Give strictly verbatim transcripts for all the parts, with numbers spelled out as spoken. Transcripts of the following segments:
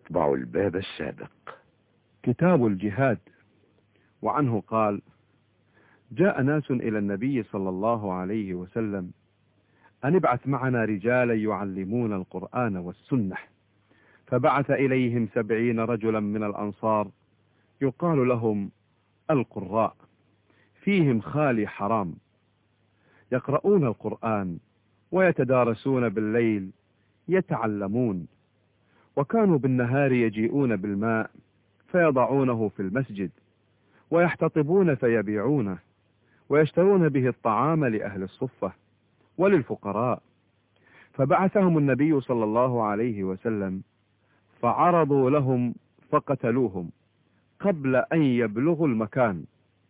نتبع الباب السابق. كتاب الجهاد. وعنه قال: جاء ناس إلى النبي صلى الله عليه وسلم أن ابعث معنا رجالا يعلمون القرآن والسنة، فبعث إليهم سبعين رجلا من الأنصار يقال لهم القراء، فيهم خالي حرام، يقرؤون القرآن ويتدارسون بالليل يتعلمون، وكانوا بالنهار يجيئون بالماء فيضعونه في المسجد ويحتطبون فيبيعونه ويشترون به الطعام لأهل الصفة وللفقراء. فبعثهم النبي صلى الله عليه وسلم فعرضوا لهم فقتلوهم قبل أن يبلغوا المكان،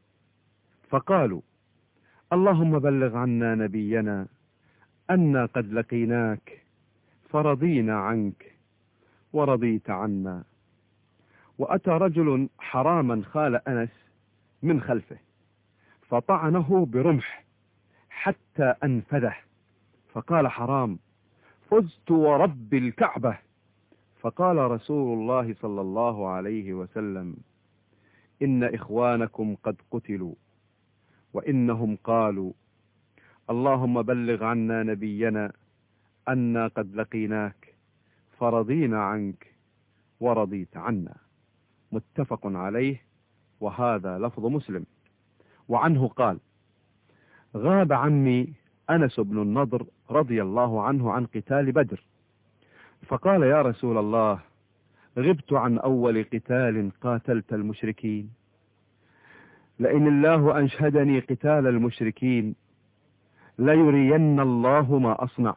فقالوا: اللهم بلغ عنا نبينا أنا قد لقيناك فرضينا عنك ورضيت عنا. وأتى رجل حراما خال أنس من خلفه فطعنه برمح حتى أنفذه، فقال حرام: فزت ورب الكعبة. فقال رسول الله صلى الله عليه وسلم: إن إخوانكم قد قتلوا، وإنهم قالوا: اللهم بلغ عنا نبينا أنا قد لقيناك فرضينا عنك ورضيت عنا. متفق عليه، وهذا لفظ مسلم. وعنه قال: غاب عمي أنس بن النضر رضي الله عنه عن قتال بدر، فقال: يا رسول الله، غبت عن أول قتال قاتلت المشركين، لئن الله أنشهدني قتال المشركين ليرين الله ما أصنع.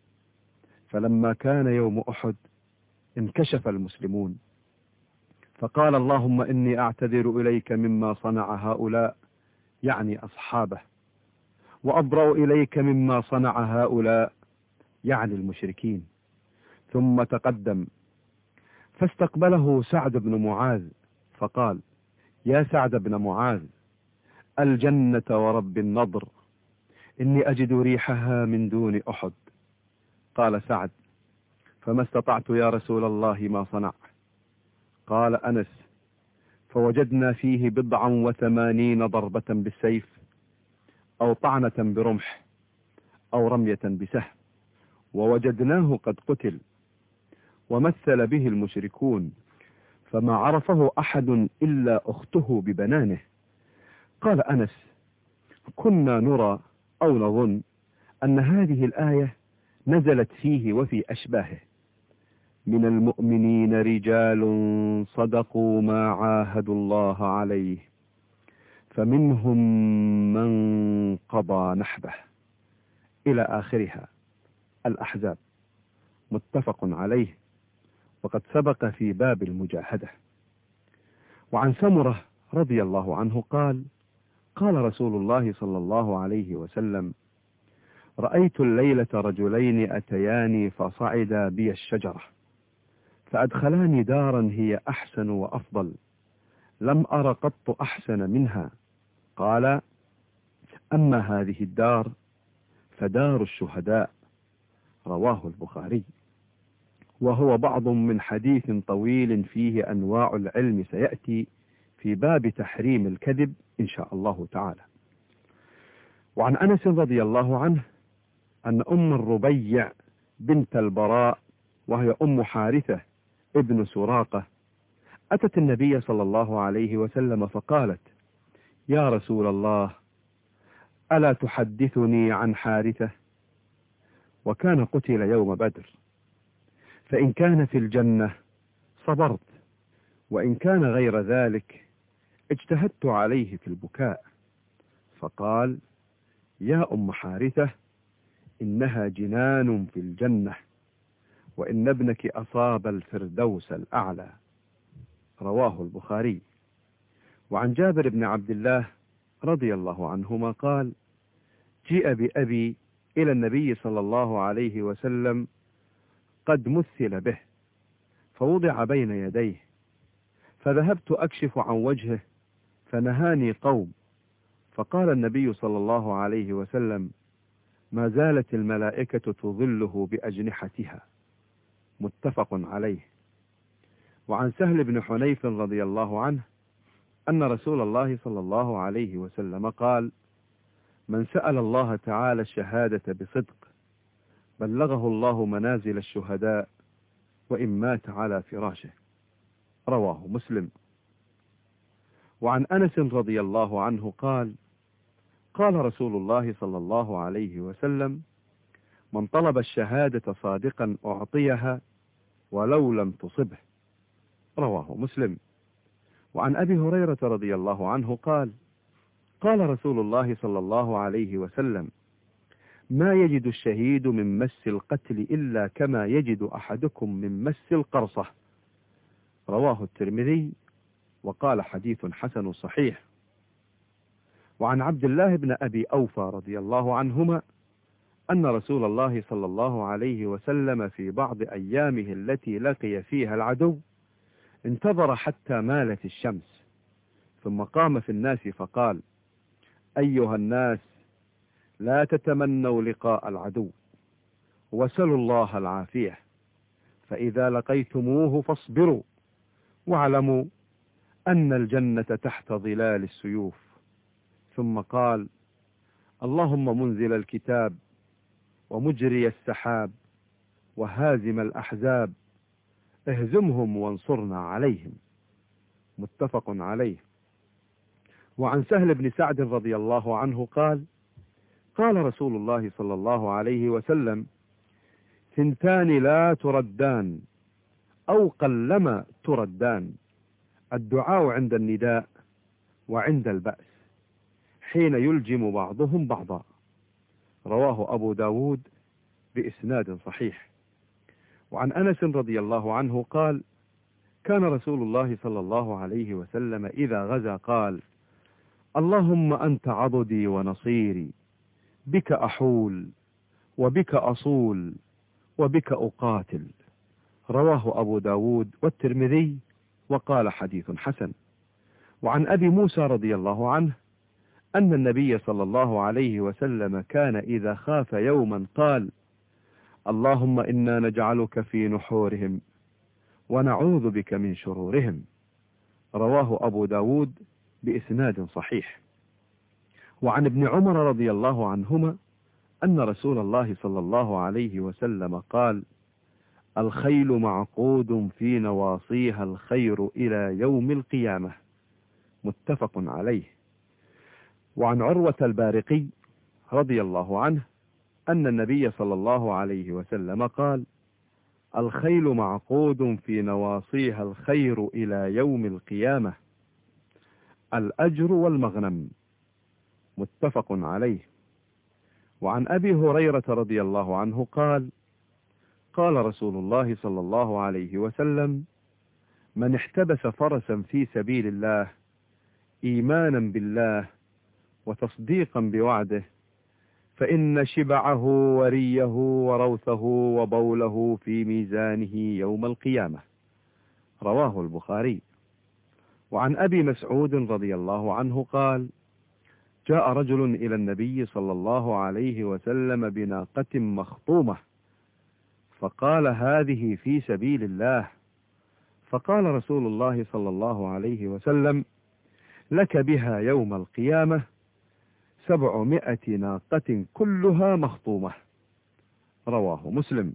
فلما كان يوم أحد انكشف المسلمون، فقال: اللهم إني أعتذر إليك مما صنع هؤلاء، يعني أصحابه، وأبرأ إليك مما صنع هؤلاء، يعني المشركين. ثم تقدم فاستقبله سعد بن معاذ فقال: يا سعد بن معاذ، الجنة ورب النضر، إني أجد ريحها من دون أحد. قال سعد: فما استطعت يا رسول الله ما صنع. قال أنس: فوجدنا فيه بضعا وثمانين ضربة بالسيف، أو طعنة برمح، أو رمية بسهم، ووجدناه قد قتل، ومثل به المشركون، فما عرفه أحد إلا أخته ببنانه. قال أنس: كنا نرى أو نظن أن هذه الآية نزلت فيه وفي أشباهه: من المؤمنين رجال صدقوا ما عاهدوا الله عليه، فمنهم من قضى نحبه، إلى آخرها، الأحزاب. متفق عليه، وقد سبق في باب المجاهدة. وعن سمرة رضي الله عنه قال: قال رسول الله صلى الله عليه وسلم: رأيت الليلة رجلين أتياني فصعدا بي الشجرة، فأدخلاني دارا هي أحسن وأفضل، لم أر قط أحسن منها. قال: أما هذه الدار فدار الشهداء. رواه البخاري. وهو بعض من حديث طويل فيه أنواع العلم سيأتي في باب تحريم الكذب إن شاء الله تعالى. وعن أنس رضي الله عنه أن أم الربيع بنت البراء، وهي أم حارثة ابن سراقة، أتت النبي صلى الله عليه وسلم فقالت: يا رسول الله، ألا تحدثني عن حارثة؟ وكان قتل يوم بدر، فإن كان في الجنة صبرت، وإن كان غير ذلك اجتهدت عليه في البكاء. فقال: يا أم حارثة، إنها جنان في الجنة، وإن ابنك أصاب الفردوس الأعلى. رواه البخاري. وعن جابر بن عبد الله رضي الله عنهما قال: جيء بأبي إلى النبي صلى الله عليه وسلم قد مثل به، فوضع بين يديه، فذهبت أكشف عن وجهه فنهاني قوم، فقال النبي صلى الله عليه وسلم: ما زالت الملائكة تظله بأجنحتها. متفق عليه. وعن سهل بن حنيف رضي الله عنه أن رسول الله صلى الله عليه وسلم قال: من سأل الله تعالى الشهادة بصدق بلغه الله منازل الشهداء وإن مات على فراشه. رواه مسلم. وعن أنس رضي الله عنه قال: قال رسول الله صلى الله عليه وسلم: من طلب الشهادة صادقا أعطيها ولو لم تصبه. رواه مسلم. وعن أبي هريرة رضي الله عنه قال: قال رسول الله صلى الله عليه وسلم: ما يجد الشهيد من مس القتل إلا كما يجد أحدكم من مس القرصة. رواه الترمذي وقال حديث حسن صحيح. وعن عبد الله بن أبي أوفى رضي الله عنهما أن رسول الله صلى الله عليه وسلم في بعض أيامه التي لقي فيها العدو انتظر حتى مالت الشمس، ثم قام في الناس فقال: أيها الناس، لا تتمنوا لقاء العدو وسلوا الله العافية، فإذا لقيتموه فاصبروا واعلموا أن الجنة تحت ظلال السيوف. ثم قال: اللهم منزل الكتاب ومجري السحاب وهازم الأحزاب اهزمهم وانصرنا عليهم. متفق عليه. وعن سهل بن سعد رضي الله عنه قال: قال رسول الله صلى الله عليه وسلم: ثنتان لا تردان أو قلما تردان: الدعاء عند النداء وعند البأس حين يلجم بعضهم بعضا. رواه أبو داود بإسناد صحيح. وعن أنس رضي الله عنه قال: كان رسول الله صلى الله عليه وسلم إذا غزا قال: اللهم أنت عضدي ونصيري، بك أحول وبك أصول وبك أقاتل. رواه أبو داود والترمذي وقال حديث حسن. وعن أبي موسى رضي الله عنه أن النبي صلى الله عليه وسلم كان إذا خاف يوما قال: اللهم إنا نجعلك في نحورهم ونعوذ بك من شرورهم. رواه أبو داود بإسناد صحيح. وعن ابن عمر رضي الله عنهما أن رسول الله صلى الله عليه وسلم قال: الخيل معقود في نواصيها الخير إلى يوم القيامة. متفق عليه. وعن عروة البارقي رضي الله عنه أن النبي صلى الله عليه وسلم قال: الخيل معقود في نواصيها الخير إلى يوم القيامة، الأجر والمغنم. متفق عليه. وعن أبي هريرة رضي الله عنه قال: قال رسول الله صلى الله عليه وسلم: من احتبس فرسا في سبيل الله إيمانا بالله وتصديقا بوعده فإن شبعه وريه وروثه وبوله في ميزانه يوم القيامة. رواه البخاري. وعن أبي مسعود رضي الله عنه قال: جاء رجل إلى النبي صلى الله عليه وسلم بناقة مخطومة، فقال: هذه في سبيل الله. فقال رسول الله صلى الله عليه وسلم: لك بها يوم القيامة سبعمائة ناقة كلها مخطومة. رواه مسلم.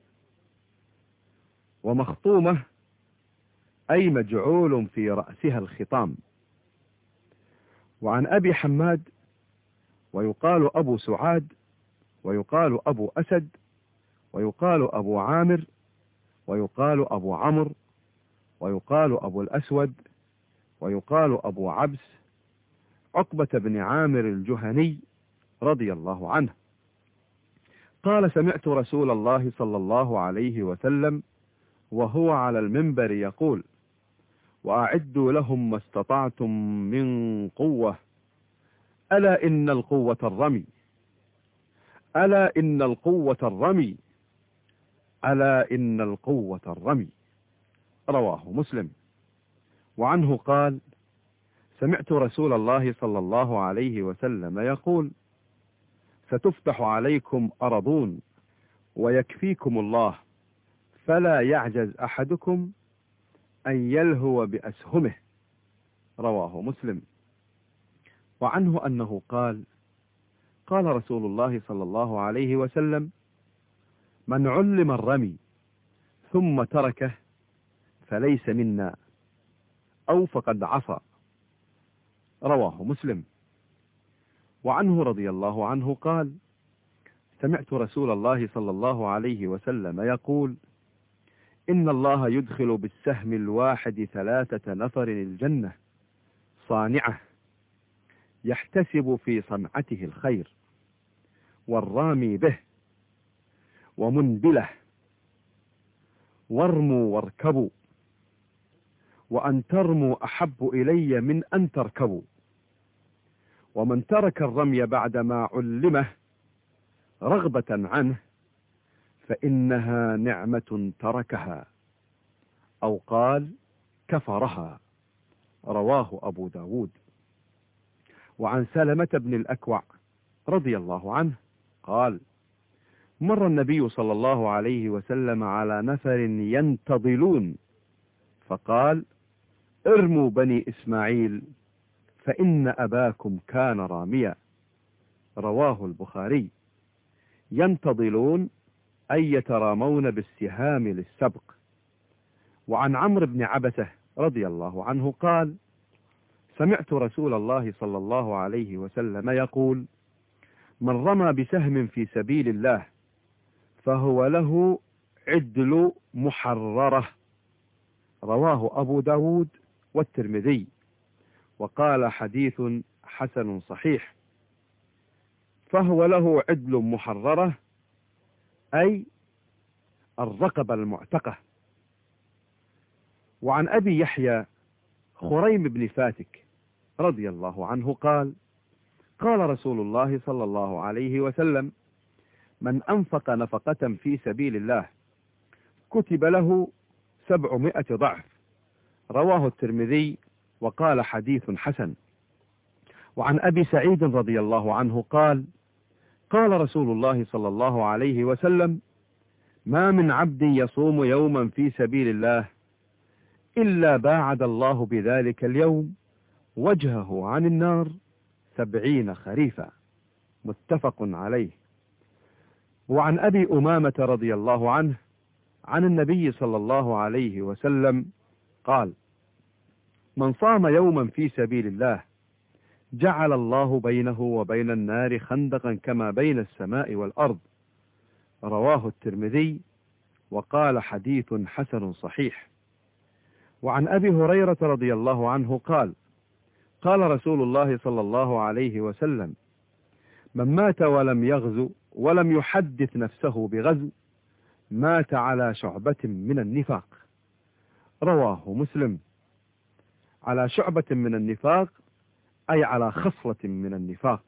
ومخطومة أي مجعول في رأسها الخطام. وعن أبي حماد ويقال أبو سعاد ويقال أبو أسد ويقال أبو عامر ويقال أبو عمرو ويقال أبو الأسود ويقال أبو عبس عقبة بن عامر الجهني رضي الله عنه قال: سمعت رسول الله صلى الله عليه وسلم وهو على المنبر يقول: وأعدوا لهم ما استطعتم من قوة، ألا إن القوة الرمي، ألا إن القوة الرمي، ألا إن القوة الرمي. رواه مسلم. وعنه قال: سمعت رسول الله صلى الله عليه وسلم يقول: ستفتح عليكم أرضون ويكفيكم الله، فلا يعجز أحدكم أن يلهو بأسهمه. رواه مسلم. وعنه أنه قال: قال رسول الله صلى الله عليه وسلم: من علم الرمي ثم تركه فليس منا، أو فقد عصى. رواه مسلم. وعنه رضي الله عنه قال: سمعت رسول الله صلى الله عليه وسلم يقول: إن الله يدخل بالسهم الواحد ثلاثة نفر الجنة صانعه يحتسب في صنعته الخير، والرامي به، ومنبله، وارموا واركبوا، وأن ترموا أحب إلي من أن تركبوا. ومن ترك الرمي بعدما علمه رغبة عنه فإنها نعمة تركها، أو قال كفرها. رواه أبو داود. وعن سلمة بن الأكوع رضي الله عنه قال: مر النبي صلى الله عليه وسلم على نفر ينتظلون فقال: ارموا بني إسماعيل فإن أباكم كان راميا. رواه البخاري. ينتظلون أي يترامون بالسهام للسبق. وعن عمرو بن عبسة رضي الله عنه قال: سمعت رسول الله صلى الله عليه وسلم يقول: من رمى بسهم في سبيل الله فهو له عدل محررة. رواه أبو داود والترمذي، وقال حديث حسن صحيح. فهو له عدل محررة أي الرقبة المعتقة. وعن أبي يحيى خريم بن فاتك رضي الله عنه قال: قال رسول الله صلى الله عليه وسلم: من أنفق نفقة في سبيل الله كتب له سبعمائة ضعف. رواه الترمذي، وقال حديث حسن. وعن أبي سعيد رضي الله عنه قال: قال رسول الله صلى الله عليه وسلم: ما من عبد يصوم يوما في سبيل الله إلا باعد الله بذلك اليوم وجهه عن النار سبعين خريفا. متفق عليه. وعن أبي أمامة رضي الله عنه عن النبي صلى الله عليه وسلم قال: من صام يوما في سبيل الله جعل الله بينه وبين النار خندقا كما بين السماء والأرض. رواه الترمذي، وقال حديث حسن صحيح. وعن أبي هريرة رضي الله عنه قال: قال رسول الله صلى الله عليه وسلم: من مات ولم يغزو ولم يحدث نفسه بغزو مات على شعبة من النفاق. رواه مسلم. على شعبة من النفاق أي على خصلة من النفاق.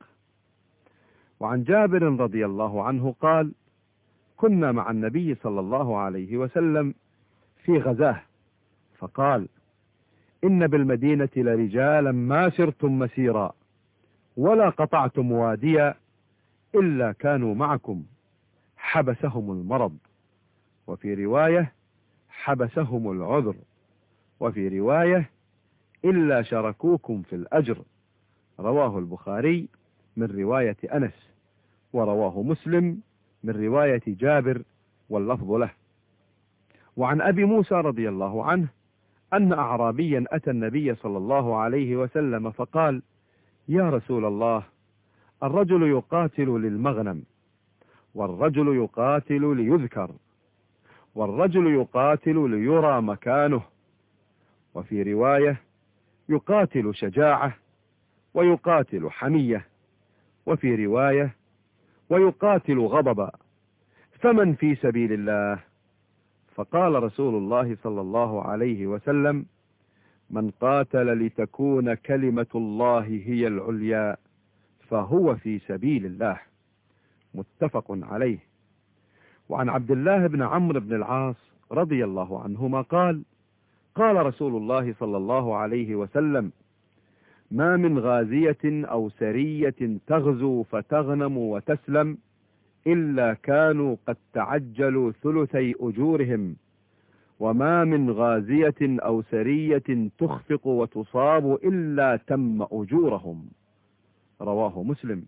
وعن جابر رضي الله عنه قال: كنا مع النبي صلى الله عليه وسلم في غزاه فقال: إن بالمدينة لرجالا ما سرتم مسيرا ولا قطعتم واديا إلا كانوا معكم حبسهم المرض، وفي رواية حبسهم العذر، وفي رواية إلا شركوكم في الأجر. رواه البخاري من رواية أنس، ورواه مسلم من رواية جابر واللفظ له. وعن أبي موسى رضي الله عنه أن أعرابيا أتى النبي صلى الله عليه وسلم فقال: يا رسول الله، الرجل يقاتل للمغنم، والرجل يقاتل ليذكر، والرجل يقاتل ليرى مكانه، وفي رواية يقاتل شجاعة، ويقاتل حمية، وفي رواية ويقاتل غضبا، فمن في سبيل الله؟ فقال رسول الله صلى الله عليه وسلم: من قاتل لتكون كلمة الله هي العليا فهو في سبيل الله. متفق عليه. وعن عبد الله بن عمرو بن العاص رضي الله عنهما قال: قال رسول الله صلى الله عليه وسلم: ما من غازية أو سرية تغزو فتغنم وتسلم إلا كانوا قد تعجلوا ثلثي أجورهم وما من غازية أو سرية تخفق وتصاب إلا تم أجورهم. رواه مسلم.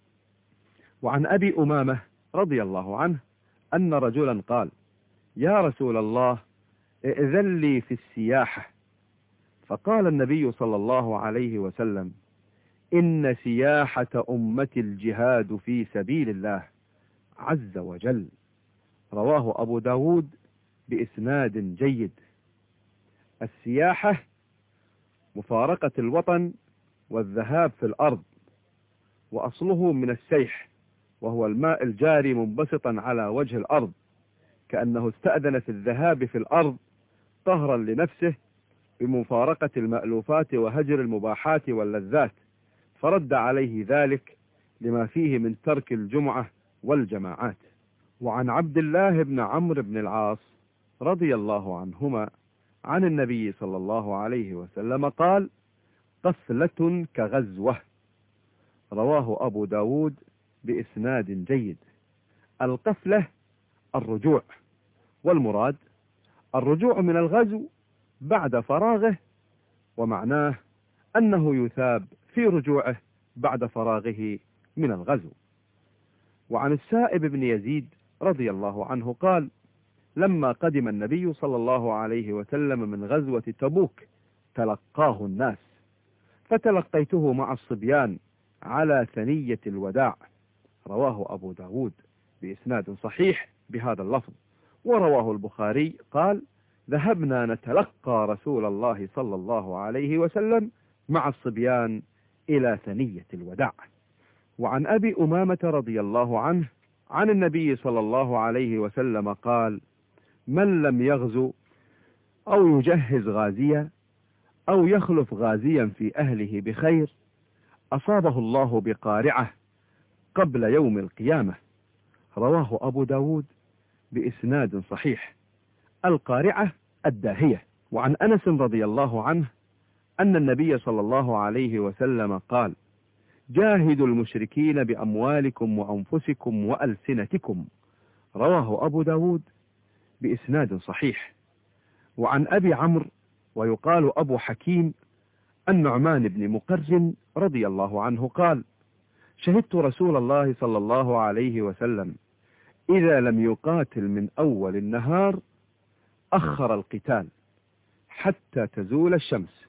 وعن أبي أمامة رضي الله عنه أن رجلا قال: يا رسول الله، ائذن لي في السياحة. فقال النبي صلى الله عليه وسلم: إن سياحة أمة الجهاد في سبيل الله عز وجل. رواه أبو داود بإسناد جيد. السياحة مفارقة الوطن والذهاب في الأرض، وأصله من السيح، وهو الماء الجاري منبسطا على وجه الأرض، كأنه استأذن في الذهاب في الأرض طهرا لنفسه بمفارقة المألوفات وهجر المباحات واللذات، فرد عليه ذلك لما فيه من ترك الجمعة والجماعات. وعن عبد الله بن عمرو بن العاص رضي الله عنهما عن النبي صلى الله عليه وسلم قال: قفلة كغزوة. رواه أبو داود بإسناد جيد. القفلة الرجوع، والمراد الرجوع من الغزو بعد فراغه، ومعناه أنه يثاب في رجوعه بعد فراغه من الغزو. وعن السائب بن يزيد رضي الله عنه قال: لما قدم النبي صلى الله عليه وسلم من غزوة تبوك تلقاه الناس، فتلقيته مع الصبيان على ثنية الوداع. رواه أبو داود بإسناد صحيح بهذا اللفظ. ورواه البخاري قال: ذهبنا نتلقى رسول الله صلى الله عليه وسلم مع الصبيان إلى ثنية الوداع. وعن أبي أمامة رضي الله عنه عن النبي صلى الله عليه وسلم قال: من لم يغزو أو يجهز غازيا أو يخلف غازيا في أهله بخير أصابه الله بقارعة قبل يوم القيامة. رواه أبو داود بإسناد صحيح. القارعة الداهية. وعن أنس رضي الله عنه أن النبي صلى الله عليه وسلم قال: جاهدوا المشركين بأموالكم وأنفسكم وألسنتكم. رواه أبو داود بإسناد صحيح. وعن أبي عمرو ويقال أبو حكيم النعمان بن مقرن رضي الله عنه قال: شهدت رسول الله صلى الله عليه وسلم إذا لم يقاتل من أول النهار أخر القتال حتى تزول الشمس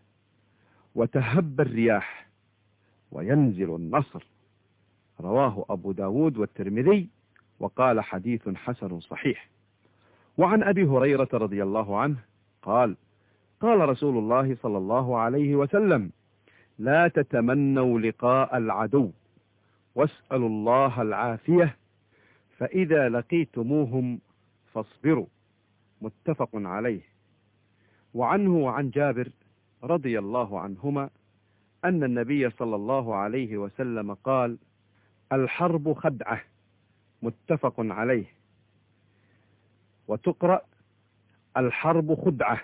وتهب الرياح وينزل النصر. رواه أبو داود والترمذي وقال: حديث حسن صحيح. وعن أبي هريرة رضي الله عنه قال: قال رسول الله صلى الله عليه وسلم: لا تتمنوا لقاء العدو واسألوا الله العافية، فإذا لقيتموهم فاصبروا. متفق عليه. وعنه وعن جابر رضي الله عنهما أن النبي صلى الله عليه وسلم قال: الحرب خدعة. متفق عليه. وتقرأ الحرب خدعة.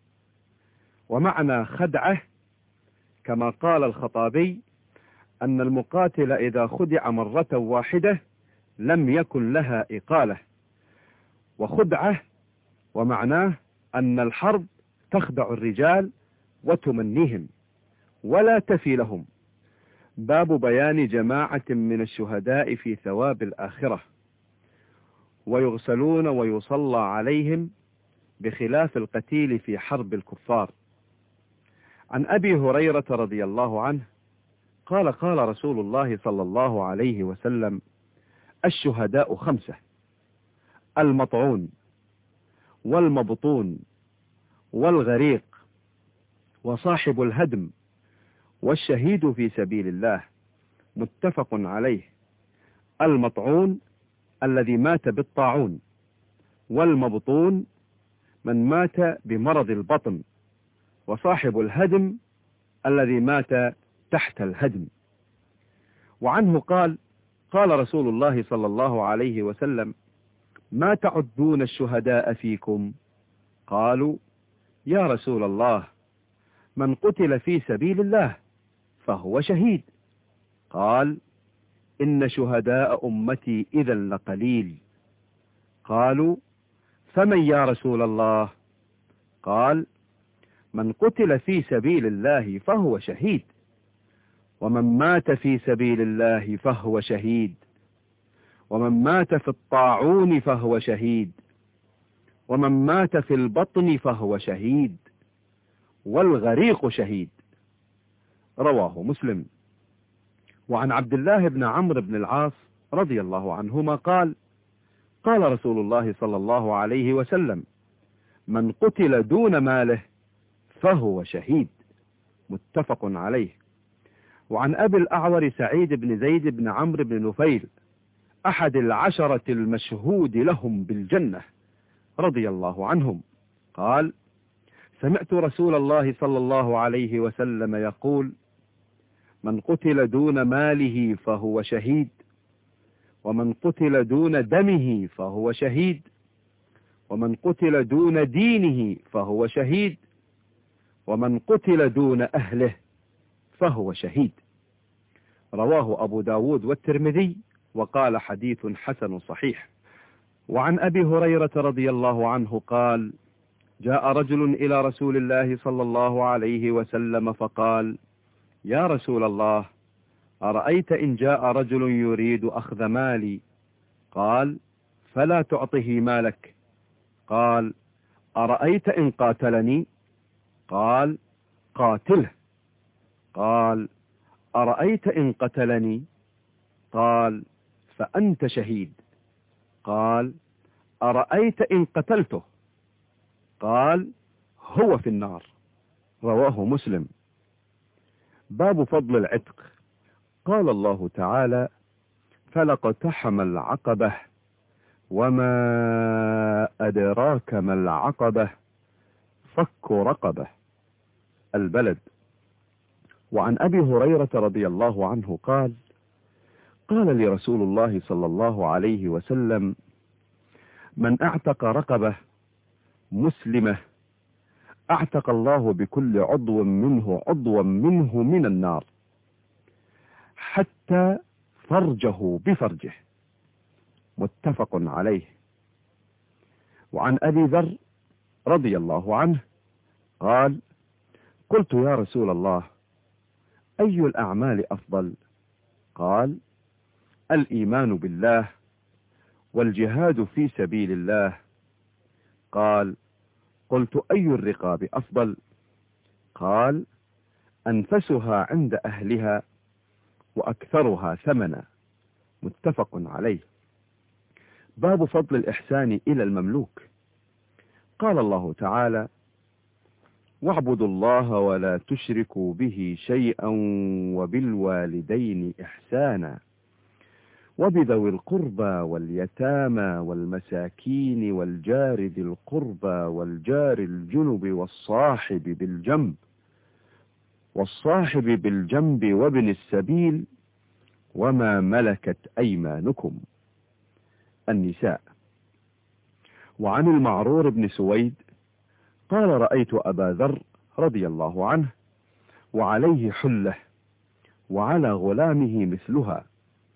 ومعنى خدعة كما قال الخطابي أن المقاتل إذا خدع مرة واحدة لم يكن لها إقالة. وخدعة ومعناه أن الحرب تخدع الرجال وتمنيهم ولا تفي لهم. باب بيان جماعة من الشهداء في ثواب الآخرة، ويغسلون ويصلى عليهم بخلاف القتيل في حرب الكفار. عن أبي هريرة رضي الله عنه قال: قال رسول الله صلى الله عليه وسلم: الشهداء خمسة: المطعون والمبطون والغريق وصاحب الهدم والشهيد في سبيل الله. متفق عليه. المطعون الذي مات بالطاعون، والمبطون من مات بمرض البطن، وصاحب الهدم الذي مات تحت الهدم. وعنه قال: قال رسول الله صلى الله عليه وسلم: ما تعدون الشهداء فيكم؟ قالوا: يا رسول الله، من قتل في سبيل الله فهو شهيد. قال: إن شهداء أمتي إذا لقليل. قالوا: فمن يا رسول الله؟ قال: من قتل في سبيل الله فهو شهيد، ومن مات في سبيل الله فهو شهيد، ومن مات في الطاعون فهو شهيد، ومن مات في البطن فهو شهيد، والغريق شهيد. رواه مسلم. وعن عبد الله بن عمرو بن العاص رضي الله عنهما قال: قال رسول الله صلى الله عليه وسلم: من قتل دون ماله فهو شهيد. متفق عليه. وعن أبي الأعور سعيد بن زيد بن عمرو بن نفيل أحد العشرة المشهود لهم بالجنة رضي الله عنهم قال: سمعت رسول الله صلى الله عليه وسلم يقول: من قتل دون ماله فهو شهيد، ومن قتل دون دمه فهو شهيد، ومن قتل دون دينه فهو شهيد، ومن قتل دون أهله فهو شهيد. رواه أبو داود والترمذي وقال: حديث حسن صحيح. وعن أبي هريرة رضي الله عنه قال: جاء رجل إلى رسول الله صلى الله عليه وسلم فقال: يا رسول الله، أرأيت إن جاء رجل يريد أخذ مالي؟ قال: فلا تعطه مالك. قال: أرأيت إن قاتلني؟ قال: قاتله. قال: أرأيت إن قتلني؟ قال: فأنت شهيد. قال: أرأيت إن قتلته؟ قال: هو في النار. رواه مسلم. باب فضل العتق. قال الله تعالى: فلاقتحم العقبة وما أدراك ما العقبة فك رقبة. البلد. وعن أبي هريرة رضي الله عنه قال: قال لي رسول الله صلى الله عليه وسلم: من اعتق رقبة مسلمة اعتق الله بكل عضو منه عضوا منه من النار حتى فرجه بفرجه. متفق عليه. وعن أبي ذر رضي الله عنه قال: قلت يا رسول الله، أي الأعمال أفضل؟ قال: الإيمان بالله والجهاد في سبيل الله. قال: قلت أي الرقاب أفضل؟ قال: أنفسها عند أهلها وأكثرها ثمنا. متفق عليه. باب فضل الإحسان إلى المملوك. قال الله تعالى: واعبدوا الله ولا تشركوا به شيئا وبالوالدين إحسانا وبذوي القربى واليتامى والمساكين والجار ذي القربى والجار الجنب والصاحب بالجنب والصاحب بالجنب وابن السبيل وما ملكت أيمانكم. النساء. وعن المعرور بن سويد قال: رأيت أبا ذر رضي الله عنه وعليه حلة وعلى غلامه مثلها،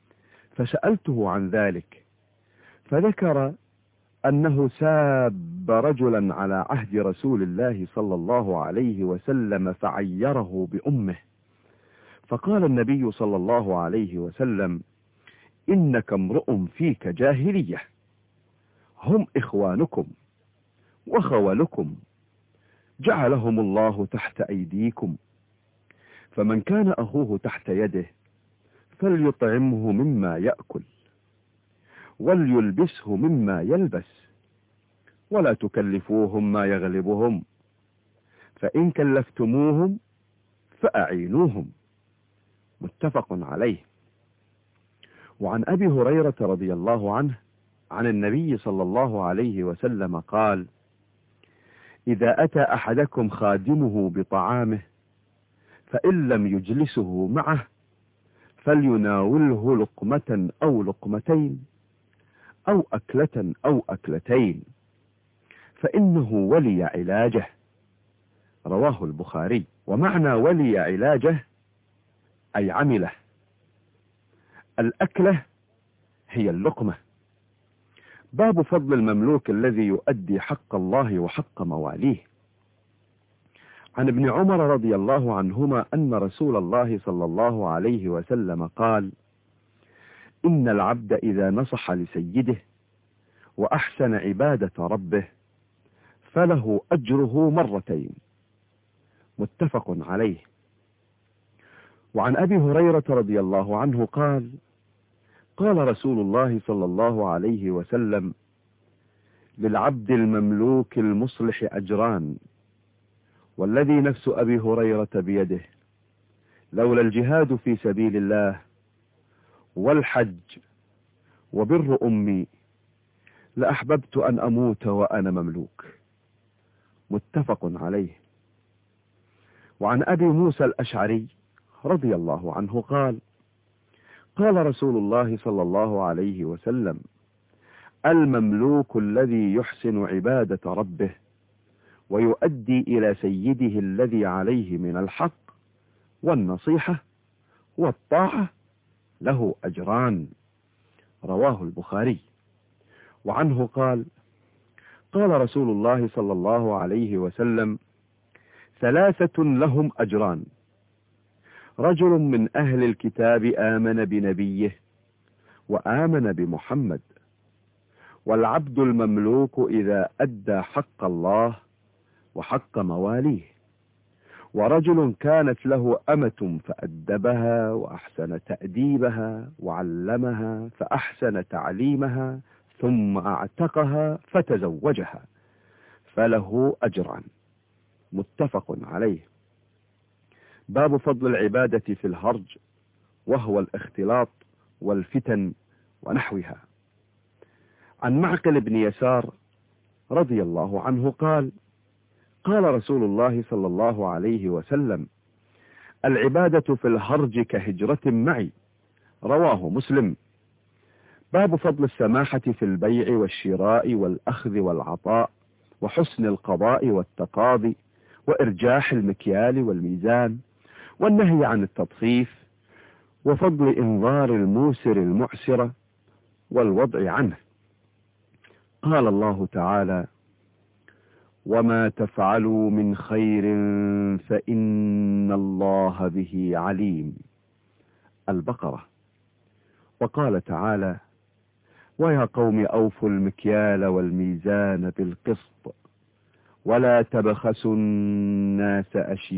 فسألته عن ذلك، فذكر أنه ساب رجلا على عهد رسول الله صلى الله عليه وسلم فعيره بأمه، فقال النبي صلى الله عليه وسلم: إنك امرؤ فيك جاهلية، هم إخوانكم وخولكم جعلهم الله تحت أيديكم، فمن كان أخوه تحت يده فليطعمه مما يأكل وليلبسه مما يلبس ولا تكلفوهم ما يغلبهم، فإن كلفتموهم فأعينوهم. متفق عليه. وعن أبي هريرة رضي الله عنه عن النبي صلى الله عليه وسلم قال: إذا أتى أحدكم خادمه بطعامه فإن لم يجلسه معه فليناوله لقمة أو لقمتين أو أكلة أو أكلتين، فإنه ولي علاجه. رواه البخاري. ومعنى ولي علاجه أي عمله. الأكلة هي اللقمة. باب فضل المملوك الذي يؤدي حق الله وحق مواليه. عن ابن عمر رضي الله عنهما أن رسول الله صلى الله عليه وسلم قال: إن العبد إذا نصح لسيده وأحسن عبادة ربه فله أجره مرتين. متفق عليه. وعن أبي هريرة رضي الله عنه قال: قال رسول الله صلى الله عليه وسلم: للعبد المملوك المصلح أجران، والذي نفس أبي هريرة بيده لولا الجهاد في سبيل الله والحج وبر أمي لأحببت أن أموت وأنا مملوك. متفق عليه. وعن أبي موسى الأشعري رضي الله عنه قال: قال رسول الله صلى الله عليه وسلم: المملوك الذي يحسن عبادة ربه ويؤدي إلى سيده الذي عليه من الحق والنصيحة والطاعة له أجران. رواه البخاري. وعنه قال: قال رسول الله صلى الله عليه وسلم: ثلاثة لهم أجران: رجل من أهل الكتاب آمن بنبيه وآمن بمحمد، والعبد المملوك إذا أدى حق الله وحق مواليه، ورجل كانت له أمة فأدبها وأحسن تأديبها وعلمها فأحسن تعليمها ثم أعتقها فتزوجها فله أجران. متفق عليه. باب فضل العبادة في الهرج، وهو الاختلاط والفتن ونحوها. عن معقل بن يسار رضي الله عنه قال: قال رسول الله صلى الله عليه وسلم: العبادة في الهرج كهجرة معي. رواه مسلم. باب فضل السماحة في البيع والشراء والأخذ والعطاء، وحسن القضاء والتقاضي، وإرجاح المكيال والميزان، والنهي عن التطفيف، وفضل إنظار الموسر المعسر والوضع عنه. قال الله تعالى: وما تفعلوا من خير فإن الله به عليم. البقرة. وقال تعالى: ويا قوم أوفوا المكيال والميزان بالقسط ولا تبخسوا الناس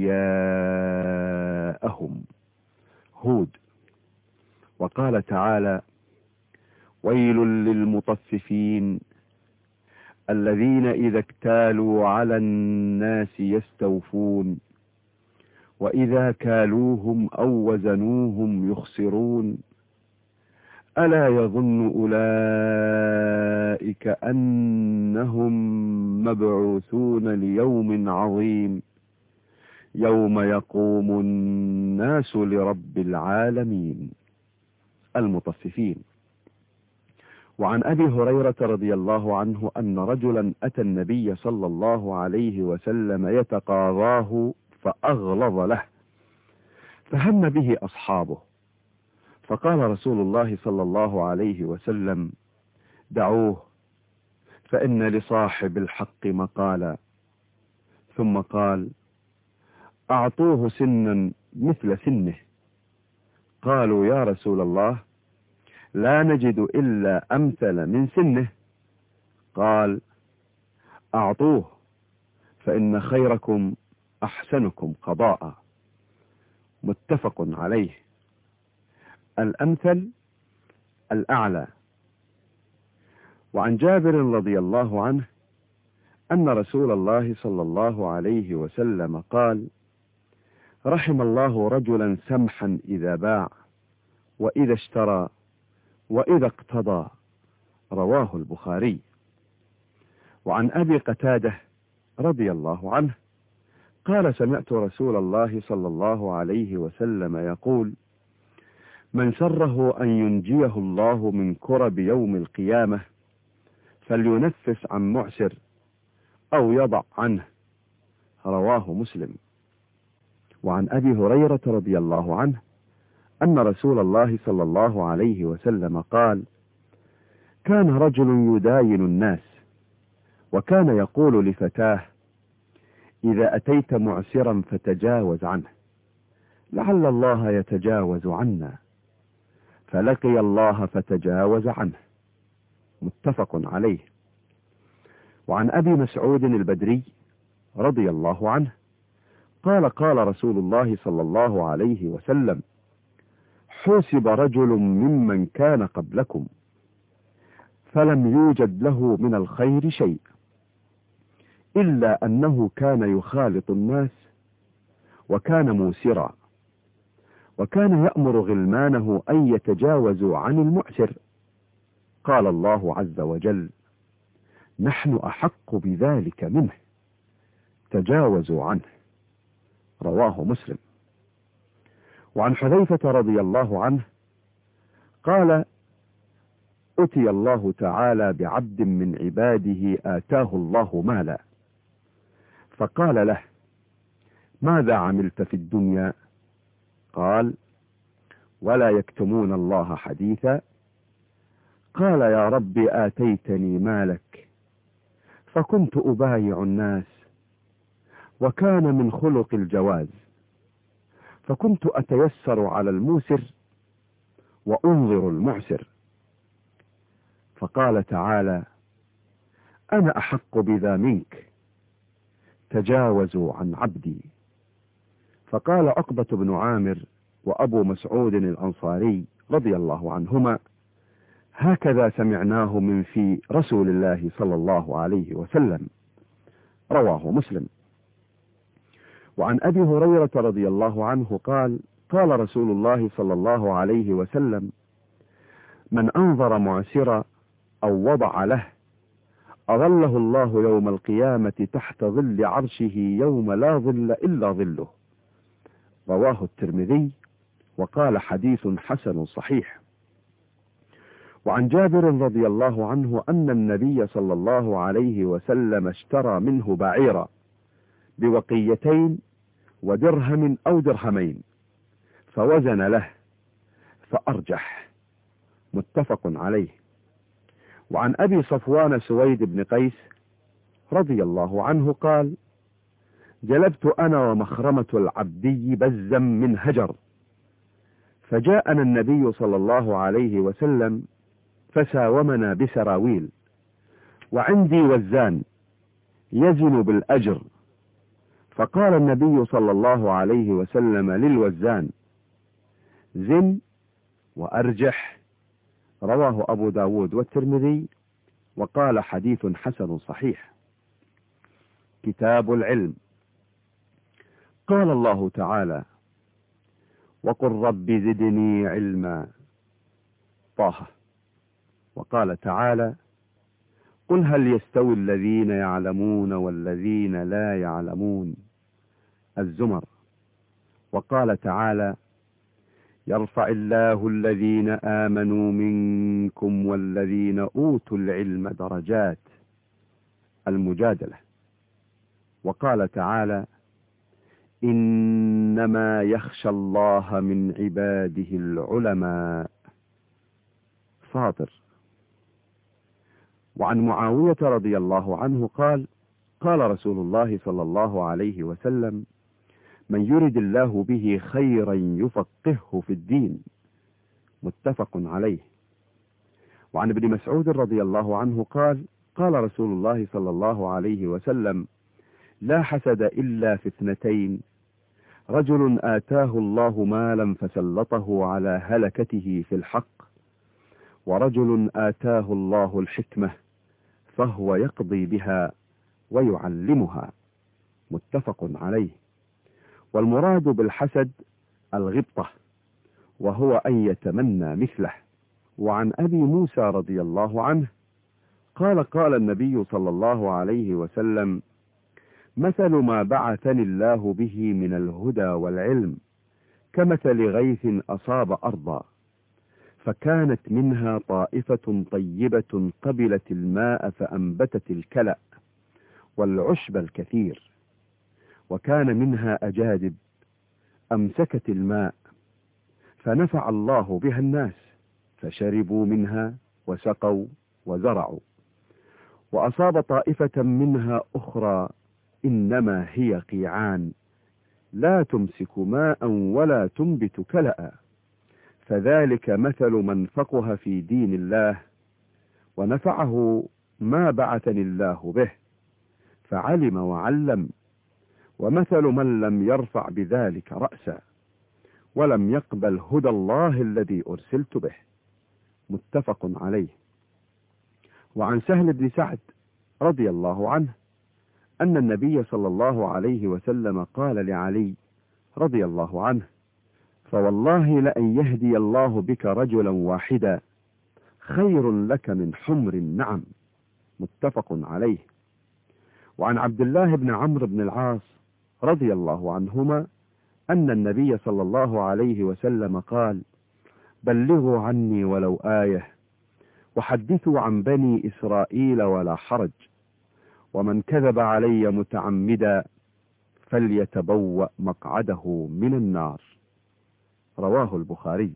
أشياءهم. هود. وقال تعالى: ويل للمطففين الذين إذا اكتالوا على الناس يستوفون وإذا كالوهم أو وزنوهم يخسرون ألا يظن أولئك أنهم مبعوثون ليوم عظيم يوم يقوم الناس لرب العالمين. المطففين. وعن أبي هريرة رضي الله عنه أن رجلا أتى النبي صلى الله عليه وسلم يتقاضاه فأغلظ له، فهم به أصحابه، فقال رسول الله صلى الله عليه وسلم: دعوه فإن لصاحب الحق مقالا. ثم قال: أعطوه سنا مثل سنه. قالوا: يا رسول الله، لا نجد إلا أمثل من سنه. قال: أعطوه فإن خيركم أحسنكم قضاء. متفق عليه. الأمثل الأعلى. وعن جابر رضي الله عنه أن رسول الله صلى الله عليه وسلم قال: رحم الله رجلا سمحا إذا باع وإذا اشترى وإذا اقتضى. رواه البخاري. وعن أبي قتادة رضي الله عنه قال: سمعت رسول الله صلى الله عليه وسلم يقول: من سره أن ينجيه الله من كرب يوم القيامة فلينفس عن معسر أو يضع عنه. رواه مسلم. وعن أبي هريرة رضي الله عنه أن رسول الله صلى الله عليه وسلم قال: كان رجل يداين الناس وكان يقول لفتاه: إذا أتيت معسرا فتجاوز عنه، لعل الله يتجاوز عنا. فلقي الله فتجاوز عنه، متفق عليه. وعن أبي مسعود البدري رضي الله عنه قال قال رسول الله صلى الله عليه وسلم: حوسب رجل ممن كان قبلكم فلم يوجد له من الخير شيء إلا أنه كان يخالط الناس وكان موسرا، وكان يأمر غلمانه أن يتجاوزوا عن المعسر. قال الله عز وجل: نحن أحق بذلك منه، تجاوزوا عنه. رواه مسلم. وعن حذيفة رضي الله عنه قال: أتي الله تعالى بعبد من عباده آتاه الله مالا، فقال له: ماذا عملت في الدنيا؟ قال: ولا يكتمون الله حديثا. قال: يا رب آتيتني مالك فكنت أبايع الناس، وكان من خلق الجواز، فكنت أتيسر على الموسر وأنظر المعسر. فقال تعالى: أنا أحق بذا منك، تجاوزوا عن عبدي. فقال عقبة بن عامر وأبو مسعود الأنصاري رضي الله عنهما: هكذا سمعناه من في رسول الله صلى الله عليه وسلم. رواه مسلم. وعن أبي هريرة رضي الله عنه قال: قال رسول الله صلى الله عليه وسلم: من أنظر معسرا أو وضع له أظله الله يوم القيامة تحت ظل عرشه يوم لا ظل إلا ظله. رواه الترمذي وقال: حديث حسن صحيح. وعن جابر رضي الله عنه أن النبي صلى الله عليه وسلم اشترى منه بعيرا بوقيتين ودرهم أو درهمين، فوزن له فأرجح، متفق عليه. وعن أبي صفوان سويد بن قيس رضي الله عنه قال: جلبت أنا ومخرمة العبدي بزا من هجر، فجاءنا النبي صلى الله عليه وسلم فساومنا بسراويل، وعندي وزان يزن بالأجر، فقال النبي صلى الله عليه وسلم للوزان: زن وأرجح. رواه أبو داود والترمذي وقال: حديث حسن صحيح. كتاب العلم. قال الله تعالى: وقل رب زدني علما. طه. وقال تعالى: قل هل يستوي الذين يعلمون والذين لا يعلمون. الزمر. وقال تعالى: يرفع الله الذين آمنوا منكم والذين أوتوا العلم درجات. المجادلة. وقال تعالى: إنما يخشى الله من عباده العلماء. فاطر. وعن معاوية رضي الله عنه قال: قال رسول الله صلى الله عليه وسلم: من يرد الله به خيرا يفقهه في الدين. متفق عليه. وعن ابن مسعود رضي الله عنه قال: قال رسول الله صلى الله عليه وسلم: لا حسد إلا في اثنتين: رجل آتاه الله مالا فسلطه على هلكته في الحق، ورجل آتاه الله الحكمة فهو يقضي بها ويعلمها. متفق عليه. والمراد بالحسد الغبطة، وهو أن يتمنى مثله. وعن أبي موسى رضي الله عنه قال: قال النبي صلى الله عليه وسلم: مثل ما بعثني الله به من الهدى والعلم كمثل غيث أصاب أرضا، فكانت منها طائفة طيبة قبلت الماء فأنبتت الكلأ والعشب الكثير، وكان منها أجادب أمسكت الماء فنفع الله بها الناس، فشربوا منها وسقوا وزرعوا. وأصاب طائفة منها أخرى إنما هي قيعان لا تمسك ماء ولا تنبت كلأ، فذلك مثل من فقه في دين الله ونفعه ما بعثني الله به، فعلم وعلم، ومثل من لم يرفع بذلك رأسا ولم يقبل هدى الله الذي أرسلت به. متفق عليه. وعن سهل بن سعد رضي الله عنه أن النبي صلى الله عليه وسلم قال لعلي رضي الله عنه: فوالله لأن يهدي الله بك رجلا واحدا خير لك من حمر النعم. متفق عليه. وعن عبد الله بن عمرو بن العاص رضي الله عنهما أن النبي صلى الله عليه وسلم قال: بلغوا عني ولو آية، وحدثوا عن بني إسرائيل ولا حرج، ومن كذب علي متعمدا فليتبوأ مقعده من النار. رواه البخاري.